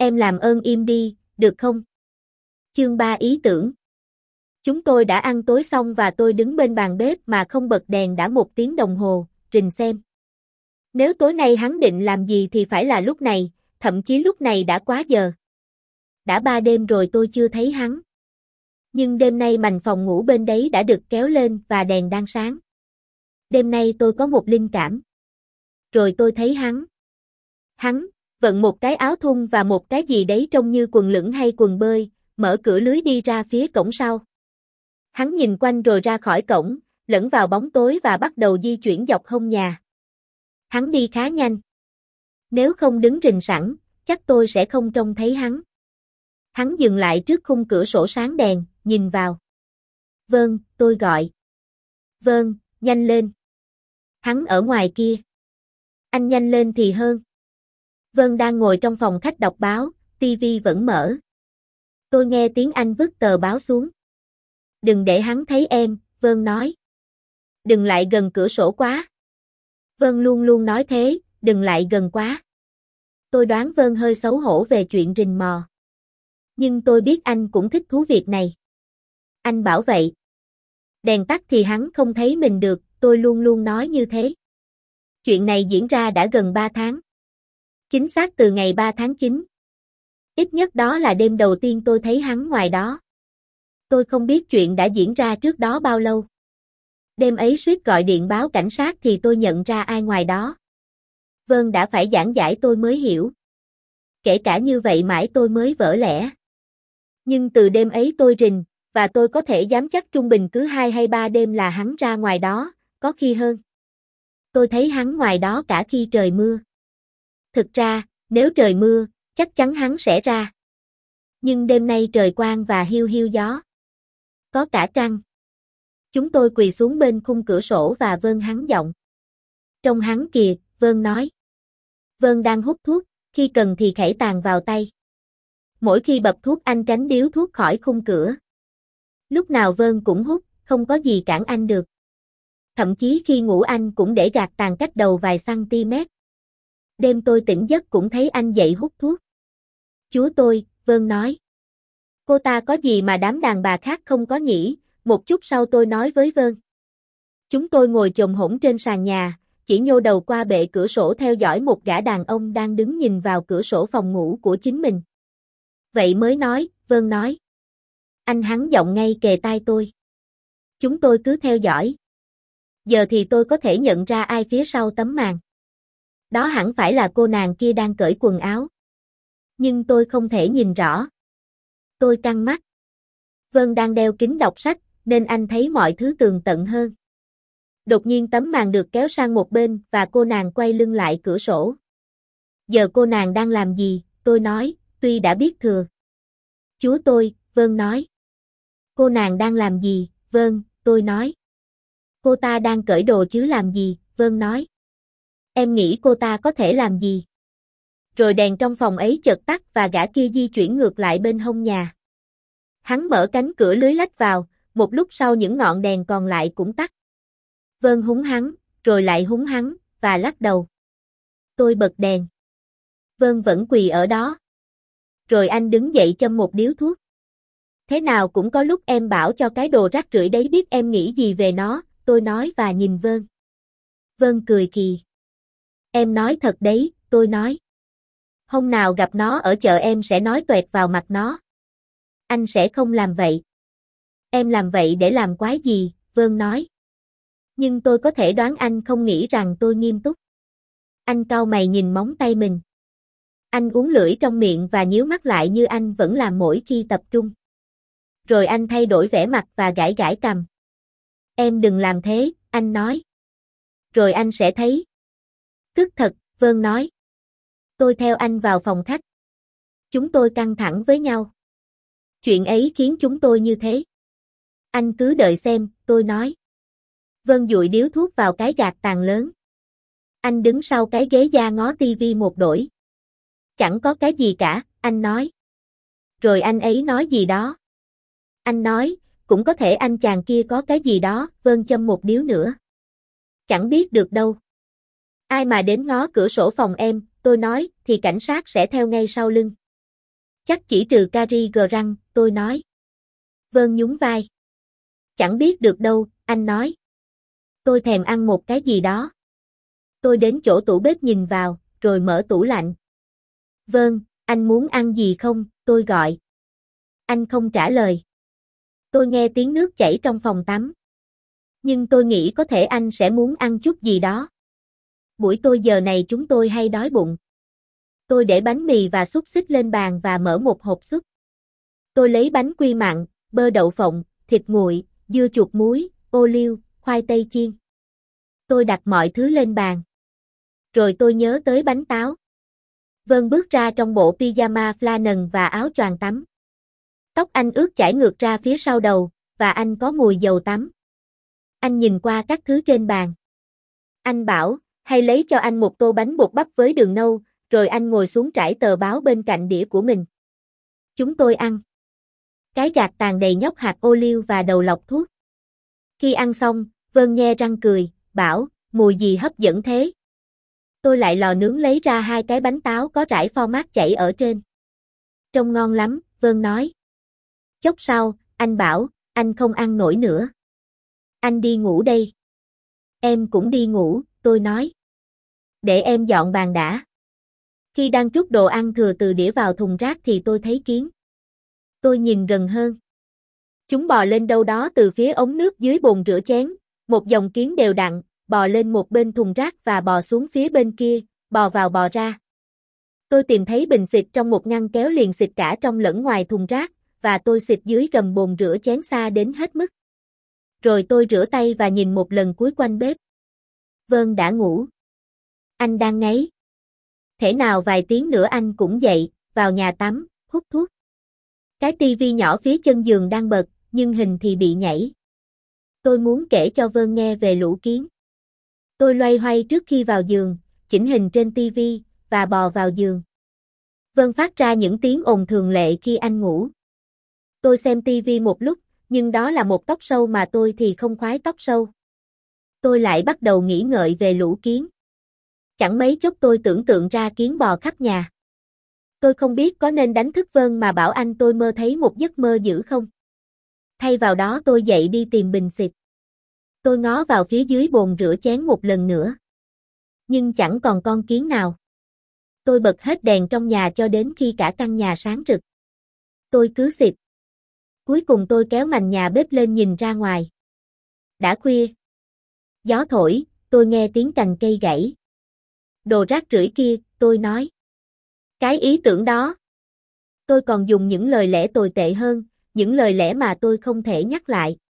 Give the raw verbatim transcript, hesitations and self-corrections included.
Em làm ơn im đi, được không? Chương ba ý tưởng. Chúng tôi đã ăn tối xong và tôi đứng bên bàn bếp mà không bật đèn đã một tiếng đồng hồ, Trình xem. Nếu tối nay hắn định làm gì thì phải là lúc này, thậm chí lúc này đã quá giờ. Đã ba đêm rồi tôi chưa thấy hắn. Nhưng đêm nay mành phòng ngủ bên đấy đã được kéo lên và đèn đang sáng. Đêm nay tôi có một linh cảm. Rồi tôi thấy hắn. Hắn, vận một cái áo thun và một cái gì đấy trông như quần lửng hay quần bơi, mở cửa lưới đi ra phía cổng sau. Hắn nhìn quanh rồi ra khỏi cổng, lẫn vào bóng tối và bắt đầu di chuyển dọc hông nhà. Hắn đi khá nhanh. Nếu không đứng rình sẵn, chắc tôi sẽ không trông thấy hắn. Hắn dừng lại trước khung cửa sổ sáng đèn, nhìn vào. Vâng, tôi gọi. Vâng, nhanh lên. Hắn ở ngoài kia. Anh nhanh lên thì hơn. Vân đang ngồi trong phòng khách đọc báo, tivi vẫn mở. Tôi nghe tiếng anh vứt tờ báo xuống. Đừng để hắn thấy em, Vân nói. Đừng lại gần cửa sổ quá. Vân luôn luôn nói thế, đừng lại gần quá. Tôi đoán Vân hơi xấu hổ về chuyện rình mò. Nhưng tôi biết anh cũng thích thú việc này. Anh bảo vậy. Đèn tắt thì hắn không thấy mình được, tôi luôn luôn nói như thế. Chuyện này diễn ra đã gần ba tháng. Chính xác từ ngày ba tháng chín. Ít nhất đó là đêm đầu tiên tôi thấy hắn ngoài đó. Tôi không biết chuyện đã diễn ra trước đó bao lâu. Đêm ấy suýt gọi điện báo cảnh sát thì tôi nhận ra ai ngoài đó. Vân đã phải giảng giải tôi mới hiểu. Kể cả như vậy mãi tôi mới vỡ lẽ. Nhưng từ đêm ấy tôi rình, và tôi có thể dám chắc trung bình cứ hai hay ba đêm là hắn ra ngoài đó, có khi hơn. Tôi thấy hắn ngoài đó cả khi trời mưa. Thực ra, nếu trời mưa, chắc chắn hắn sẽ ra. Nhưng đêm nay trời quang và hiu hiu gió. Có cả trăng. Chúng tôi quỳ xuống bên khung cửa sổ và Vân hắn giọng. Trông hắn kìa, Vân nói. Vân đang hút thuốc, khi cần thì khẩy tàn vào tay. Mỗi khi bập thuốc anh tránh điếu thuốc khỏi khung cửa. Lúc nào Vân cũng hút, không có gì cản anh được. Thậm chí khi ngủ anh cũng để gạt tàn cách đầu vài cm. Đêm tôi tỉnh giấc cũng thấy anh dậy hút thuốc. Chúa tôi, Vân nói. Cô ta có gì mà đám đàn bà khác không có nhỉ? Một chút sau tôi nói với Vân. Chúng tôi ngồi chồm hổm trên sàn nhà, chỉ nhô đầu qua bệ cửa sổ theo dõi một gã đàn ông đang đứng nhìn vào cửa sổ phòng ngủ của chính mình. Vậy mới nói, Vân nói. Anh hắn giọng ngay kề tai tôi. Chúng tôi cứ theo dõi. Giờ thì tôi có thể nhận ra ai phía sau tấm màn. Đó hẳn phải là cô nàng kia đang cởi quần áo. Nhưng tôi không thể nhìn rõ. Tôi căng mắt. Vân đang đeo kính đọc sách, nên anh thấy mọi thứ tường tận hơn. Đột nhiên tấm màn được kéo sang một bên và cô nàng quay lưng lại cửa sổ. Giờ cô nàng đang làm gì? Tôi nói, tuy đã biết thừa. Chúa tôi, Vân nói. Cô nàng đang làm gì? Vân, tôi nói. Cô ta đang cởi đồ chứ làm gì? Vân nói. Em nghĩ cô ta có thể làm gì? Rồi đèn trong phòng ấy chợt tắt và gã kia di chuyển ngược lại bên hông nhà. Hắn mở cánh cửa lưới lách vào, một lúc sau những ngọn đèn còn lại cũng tắt. Vân húng hắn, rồi lại húng hắn, và lắc đầu. Tôi bật đèn. Vân vẫn quỳ ở đó. Rồi anh đứng dậy châm một điếu thuốc. Thế nào cũng có lúc em bảo cho cái đồ rác rưởi đấy biết em nghĩ gì về nó, tôi nói và nhìn Vân. Vân cười kỳ. Em nói thật đấy, tôi nói. Hôm nào gặp nó ở chợ em sẽ nói toẹt vào mặt nó. Anh sẽ không làm vậy. Em làm vậy để làm quái gì, Vân nói. Nhưng tôi có thể đoán anh không nghĩ rằng tôi nghiêm túc. Anh cau mày nhìn móng tay mình. Anh uốn lưỡi trong miệng và nhíu mắt lại như anh vẫn làm mỗi khi tập trung. Rồi anh thay đổi vẻ mặt và gãi gãi cằm. Em đừng làm thế, anh nói. Rồi anh sẽ thấy. Tức thật, Vân nói. Tôi theo anh vào phòng khách. Chúng tôi căng thẳng với nhau. Chuyện ấy khiến chúng tôi như thế. Anh cứ đợi xem, tôi nói. Vân dụi điếu thuốc vào cái gạt tàn lớn. Anh đứng sau cái ghế da ngó tivi một đổi. Chẳng có cái gì cả, anh nói. Rồi anh ấy nói gì đó. Anh nói, cũng có thể anh chàng kia có cái gì đó, Vân châm một điếu nữa. Chẳng biết được đâu. Ai mà đến ngó cửa sổ phòng em, tôi nói, thì cảnh sát sẽ theo ngay sau lưng. Chắc chỉ trừ cari gờ răng, tôi nói. Vân nhún vai. Chẳng biết được đâu, anh nói. Tôi thèm ăn một cái gì đó. Tôi đến chỗ tủ bếp nhìn vào, rồi mở tủ lạnh. Vâng, anh muốn ăn gì không, tôi gọi. Anh không trả lời. Tôi nghe tiếng nước chảy trong phòng tắm. Nhưng tôi nghĩ có thể anh sẽ muốn ăn chút gì đó. Buổi tôi giờ này chúng tôi hay đói bụng. Tôi để bánh mì và xúc xích lên bàn và mở một hộp súp. Tôi lấy bánh quy mặn, bơ đậu phộng, thịt nguội, dưa chuột muối, ô liu, khoai tây chiên. Tôi đặt mọi thứ lên bàn. Rồi tôi nhớ tới bánh táo. Vân bước ra trong bộ pyjama flannel và áo choàng tắm. Tóc anh ướt chảy ngược ra phía sau đầu, và anh có mùi dầu tắm. Anh nhìn qua các thứ trên bàn. Anh bảo, hay lấy cho anh một tô bánh bột bắp với đường nâu, rồi anh ngồi xuống trải tờ báo bên cạnh đĩa của mình. Chúng tôi ăn. Cái gạt tàn đầy nhóc hạt ô liu và đầu lọc thuốc. Khi ăn xong, Vân nhe răng cười, bảo, mùi gì hấp dẫn thế. Tôi lại lò nướng lấy ra hai cái bánh táo có rải pho mát chảy ở trên. Trông ngon lắm, Vân nói. Chốc sau, anh bảo, anh không ăn nổi nữa. Anh đi ngủ đây. Em cũng đi ngủ, tôi nói. Để em dọn bàn đã. Khi đang trút đồ ăn thừa từ đĩa vào thùng rác thì tôi thấy kiến. Tôi nhìn gần hơn. Chúng bò lên đâu đó từ phía ống nước dưới bồn rửa chén, một dòng kiến đều đặn, bò lên một bên thùng rác và bò xuống phía bên kia, bò vào bò ra. Tôi tìm thấy bình xịt trong một ngăn kéo liền xịt cả trong lẫn ngoài thùng rác, và tôi xịt dưới gầm bồn rửa chén xa đến hết mức. Rồi tôi rửa tay và nhìn một lần cuối quanh bếp. Vân đã ngủ. Anh đang ngáy. Thể nào vài tiếng nữa anh cũng dậy, vào nhà tắm, hút thuốc. Cái tivi nhỏ phía chân giường đang bật, nhưng hình thì bị nhảy. Tôi muốn kể cho Vân nghe về lũ kiến. Tôi loay hoay trước khi vào giường, chỉnh hình trên tivi, và bò vào giường. Vân phát ra những tiếng ồn thường lệ khi anh ngủ. Tôi xem tivi một lúc, nhưng đó là một talk show mà tôi thì không khoái talk show. Tôi lại bắt đầu nghĩ ngợi về lũ kiến. Chẳng mấy chốc tôi tưởng tượng ra kiến bò khắp nhà. Tôi không biết có nên đánh thức Vân mà bảo anh tôi mơ thấy một giấc mơ dữ không. Thay vào đó tôi dậy đi tìm bình xịt. Tôi ngó vào phía dưới bồn rửa chén một lần nữa. Nhưng chẳng còn con kiến nào. Tôi bật hết đèn trong nhà cho đến khi cả căn nhà sáng rực. Tôi cứ xịt. Cuối cùng tôi kéo mành nhà bếp lên nhìn ra ngoài. Đã khuya. Gió thổi, tôi nghe tiếng cành cây gãy. Đồ rác rưởi kia, tôi nói. Cái ý tưởng đó. Tôi còn dùng những lời lẽ tồi tệ hơn, những lời lẽ mà tôi không thể nhắc lại.